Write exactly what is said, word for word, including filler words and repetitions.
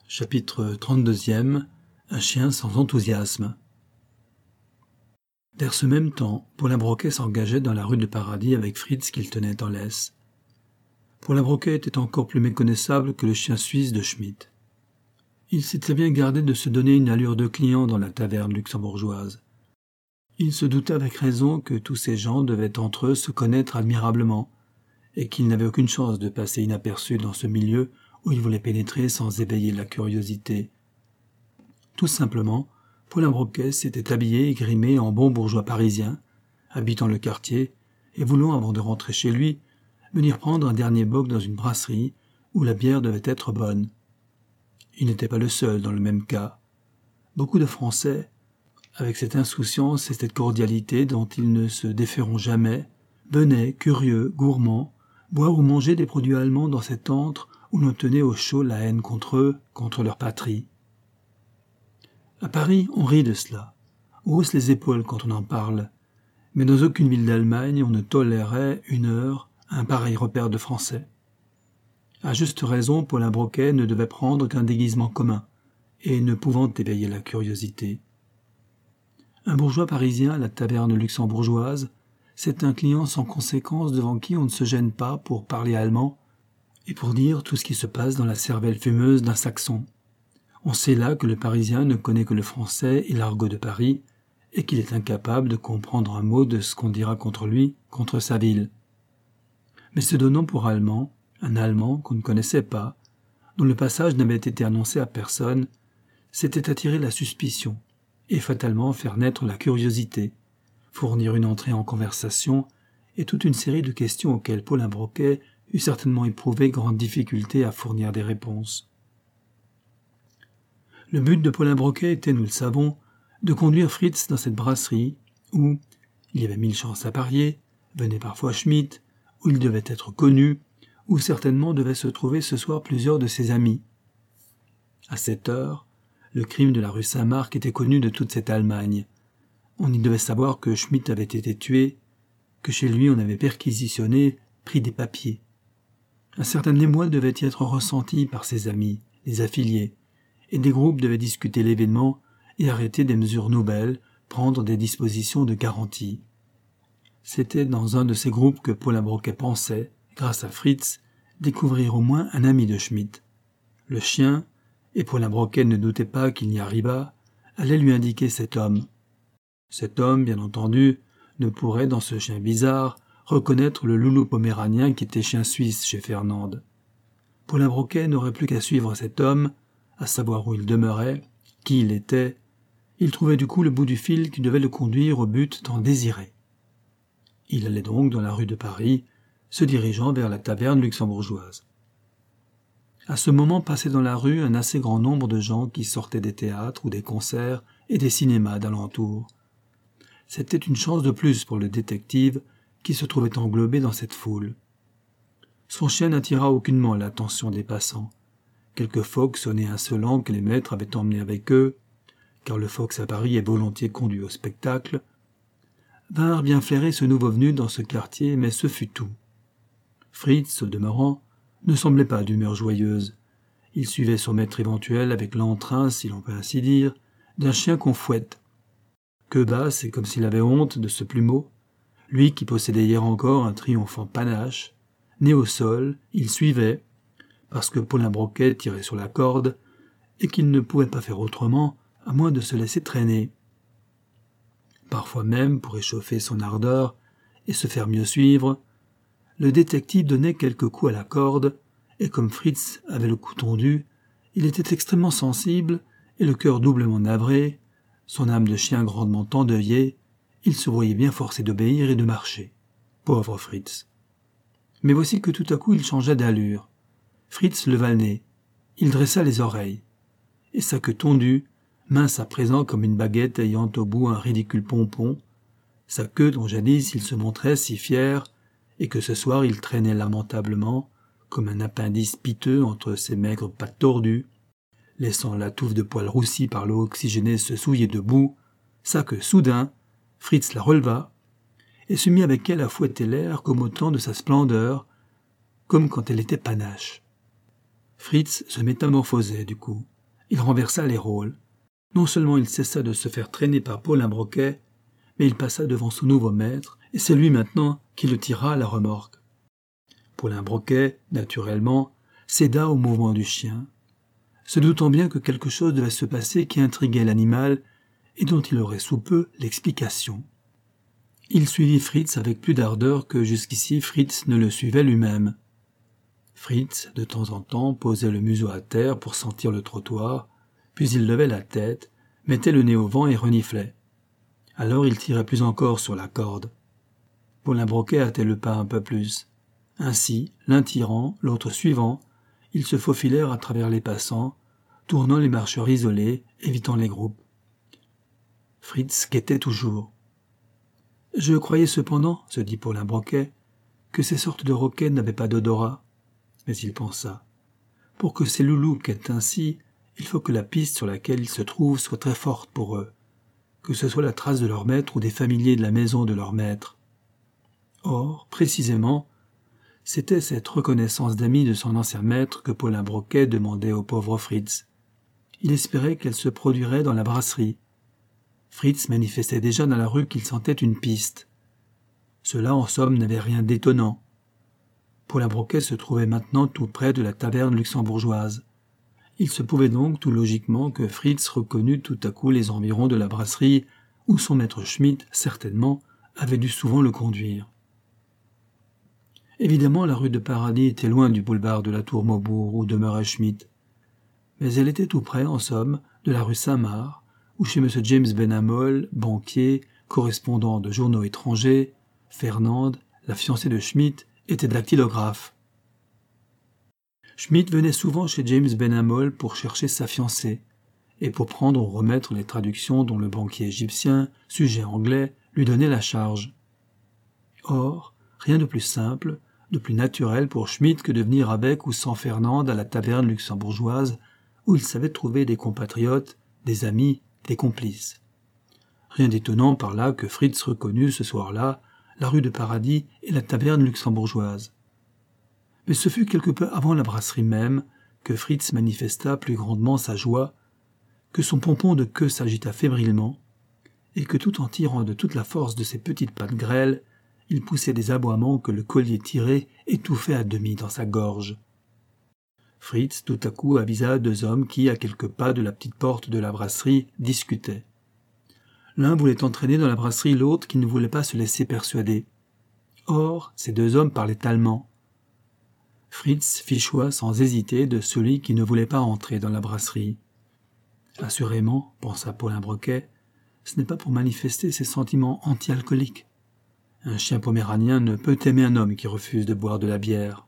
Chapitre trente-deux. Un chien sans enthousiasme. Vers ce même temps, Paulin Broquet s'engageait dans la rue de Paradis avec Fritz qu'il tenait en laisse. Paulin Broquet était encore plus méconnaissable que le chien suisse de Schmitt. Il s'était bien gardé de se donner une allure de client dans la taverne luxembourgeoise. Il se doutait avec raison que tous ces gens devaient entre eux se connaître admirablement, et qu'il n'avait aucune chance de passer inaperçu dans ce milieu où il voulait pénétrer sans éveiller la curiosité. Tout simplement, Paulin Broquet s'était habillé et grimé en bon bourgeois parisien, habitant le quartier, et voulant, avant de rentrer chez lui, venir prendre un dernier bock dans une brasserie où la bière devait être bonne. Il n'était pas le seul dans le même cas. Beaucoup de Français, avec cette insouciance et cette cordialité dont ils ne se déferont jamais, venaient, curieux, gourmands, boire ou manger des produits allemands dans cet antre où l'on tenait au chaud la haine contre eux, contre leur patrie. À Paris, on rit de cela. On hausse les épaules quand on en parle. Mais dans aucune ville d'Allemagne, on ne tolérait une heure un pareil repère de Français. À juste raison, Paulin Broquet ne devait prendre qu'un déguisement commun, et ne pouvant éveiller la curiosité. Un bourgeois parisien à la taverne luxembourgeoise, c'est un client sans conséquence devant qui on ne se gêne pas pour parler allemand et pour dire tout ce qui se passe dans la cervelle fumeuse d'un saxon. On sait là que le Parisien ne connaît que le français et l'argot de Paris, et qu'il est incapable de comprendre un mot de ce qu'on dira contre lui, contre sa ville. Mais se donnant pour Allemand, un Allemand qu'on ne connaissait pas, dont le passage n'avait été annoncé à personne, c'était attirer la suspicion, et fatalement faire naître la curiosité, fournir une entrée en conversation, et toute une série de questions auxquelles Paulin Broquet eût certainement éprouvé grande difficulté à fournir des réponses. Le but de Paulin Broquet était, nous le savons, de conduire Fritz dans cette brasserie où, il y avait mille chances à parier, venait parfois Schmitt, où il devait être connu, où certainement devaient se trouver ce soir plusieurs de ses amis. À cette heure, le crime de la rue Saint-Marc était connu de toute cette Allemagne. On y devait savoir que Schmitt avait été tué, que chez lui on avait perquisitionné, pris des papiers. Un certain émoi devait y être ressenti par ses amis, les affiliés, et des groupes devaient discuter l'événement et arrêter des mesures nouvelles, prendre des dispositions de garantie. C'était dans un de ces groupes que Paulin Broquet pensait, grâce à Fritz, découvrir au moins un ami de Schmitt. Le chien, et Paulin Broquet ne doutait pas qu'il n'y arrivât, allait lui indiquer cet homme. Cet homme, bien entendu, ne pourrait, dans ce chien bizarre, reconnaître le loulou poméranien qui était chien suisse chez Fernande. Paulin Broquet n'aurait plus qu'à suivre cet homme, à savoir où il demeurait, qui il était. Il trouvait du coup le bout du fil qui devait le conduire au but tant désiré. Il allait donc dans la rue de Paris, se dirigeant vers la taverne luxembourgeoise. À ce moment passait dans la rue un assez grand nombre de gens qui sortaient des théâtres ou des concerts et des cinémas d'alentour. C'était une chance de plus pour le détective qui se trouvait englobé dans cette foule. Son chien n'attira aucunement l'attention des passants. Quelques phoques sonnaient insolents que les maîtres avaient emmenés avec eux, car le fox à Paris est volontiers conduit au spectacle, vinrent bien flairer ce nouveau venu dans ce quartier, mais ce fut tout. Fritz, au demeurant, ne semblait pas d'humeur joyeuse. Il suivait son maître éventuel avec l'entrain, si l'on peut ainsi dire, d'un chien qu'on fouette. Queue basse et comme s'il avait honte de ce plumeau, lui qui possédait hier encore un triomphant panache, né au sol, il suivait, parce que Paulin Broquet tirait sur la corde, et qu'il ne pouvait pas faire autrement, à moins de se laisser traîner. Parfois même, pour échauffer son ardeur et se faire mieux suivre, le détective donnait quelques coups à la corde, et comme Fritz avait le cou tondu, il était extrêmement sensible, et le cœur doublement navré, son âme de chien grandement endeuillée, il se voyait bien forcé d'obéir et de marcher. Pauvre Fritz. Mais voici que tout à coup il changea d'allure. Fritz leva le nez, il dressa les oreilles, et sa queue tondue, mince à présent comme une baguette ayant au bout un ridicule pompon, sa queue dont jadis il se montrait si fier, et que ce soir il traînait lamentablement, comme un appendice piteux entre ses maigres pattes tordues, laissant la touffe de poils roussis par l'eau oxygénée se souiller de boue, sa queue soudain, Fritz la releva, et se mit avec elle à fouetter l'air comme au temps de sa splendeur, comme quand elle était panache. Fritz se métamorphosait du coup. il renversa les rôles. Non seulement il cessa de se faire traîner par Paulin Broquet, mais il passa devant son nouveau maître, et c'est lui maintenant qui le tira à la remorque. Paulin Broquet, naturellement, céda au mouvement du chien, se doutant bien que quelque chose devait se passer qui intriguait l'animal et dont il aurait sous peu l'explication. Il suivit Fritz avec plus d'ardeur que jusqu'ici Fritz ne le suivait lui-même. Fritz, de temps en temps, posait le museau à terre pour sentir le trottoir, puis il levait la tête, mettait le nez au vent et reniflait. Alors il tirait plus encore sur la corde. Paulin Broquet hâtait le pas un peu plus. Ainsi, l'un tirant, l'autre suivant, ils se faufilèrent à travers les passants, tournant les marcheurs isolés, évitant les groupes. Fritz guettait toujours. « Je croyais cependant, se dit Paulin Broquet, que ces sortes de roquets n'avaient pas d'odorat. » Mais il pensa. « Pour que ces loulous guettent ainsi, il faut que la piste sur laquelle ils se trouvent soit très forte pour eux, que ce soit la trace de leur maître ou des familiers de la maison de leur maître. » Or, précisément, c'était cette reconnaissance d'ami de son ancien maître que Paulin Broquet demandait au pauvre Fritz. Il espérait qu'elle se produirait dans la brasserie. Fritz manifestait déjà dans la rue qu'il sentait une piste. Cela, en somme, n'avait rien d'étonnant. Paulin Broquet se trouvait maintenant tout près de la taverne luxembourgeoise. Il se pouvait donc tout logiquement que Fritz reconnût tout à coup les environs de la brasserie où son maître Schmitt, certainement, avait dû souvent le conduire. Évidemment, la rue de Paradis était loin du boulevard de la Tour Maubourg où demeurait Schmitt. Mais elle était tout près, en somme, de la rue Saint-Marc, où chez M. James Benamol, banquier, correspondant de journaux étrangers, Fernande, la fiancée de Schmitt, était dactylographe. Schmitt venait souvent chez James Benamol pour chercher sa fiancée, et pour prendre ou remettre les traductions dont le banquier égyptien, sujet anglais, lui donnait la charge. Or, rien de plus simple, de plus naturel pour Schmitt que de venir avec ou sans Fernande à la taverne luxembourgeoise, où il savait trouver des compatriotes, des amis, des complices. Rien d'étonnant par là que Fritz reconnût ce soir-là la rue de Paradis et la taverne luxembourgeoise. Mais ce fut quelque peu avant la brasserie même que Fritz manifesta plus grandement sa joie, que son pompon de queue s'agita fébrilement, et que tout en tirant de toute la force de ses petites pattes grêles, il poussait des aboiements que le collier tiré étouffait à demi dans sa gorge. Fritz, tout à coup, avisa deux hommes qui, à quelques pas de la petite porte de la brasserie, discutaient. L'un voulait entraîner dans la brasserie l'autre qui ne voulait pas se laisser persuader. Or, ces deux hommes parlaient allemand. Fritz fit choix sans hésiter de celui qui ne voulait pas entrer dans la brasserie. Assurément, pensa Paulin Broquet, ce n'est pas pour manifester ses sentiments anti-alcooliques. Un chien poméranien ne peut aimer un homme qui refuse de boire de la bière.